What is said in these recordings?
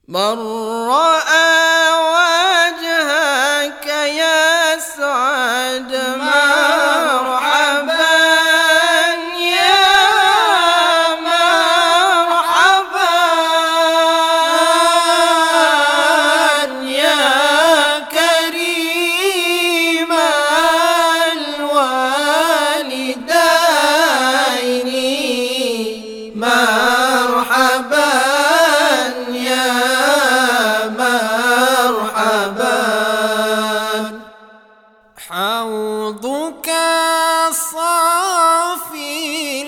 من رأى وجهك يسعد مرحبا يا مرحبا يا كريم الوالدين مرحبا حوضك الصافي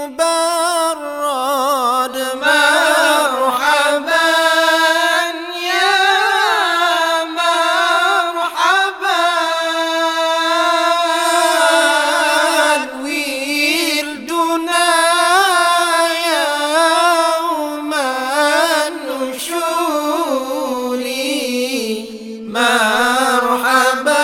المبرد مرحبا يا مرحبا وردنا يوم النشور مرحبا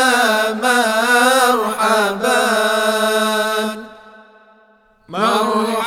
مرحبا